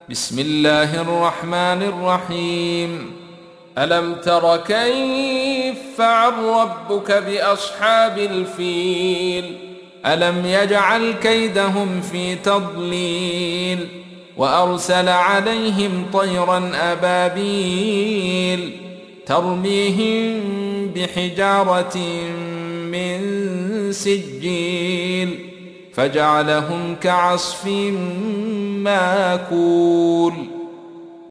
بسم الله الرحمن الرحيم. ألم تر كيف فعل ربك بأصحاب الفيل ألم يجعل كيدهم في تضليل وأرسل عليهم طيرا أبابيل ترميهم بحجارة من سجيل فجعلهم كعصف ماكول.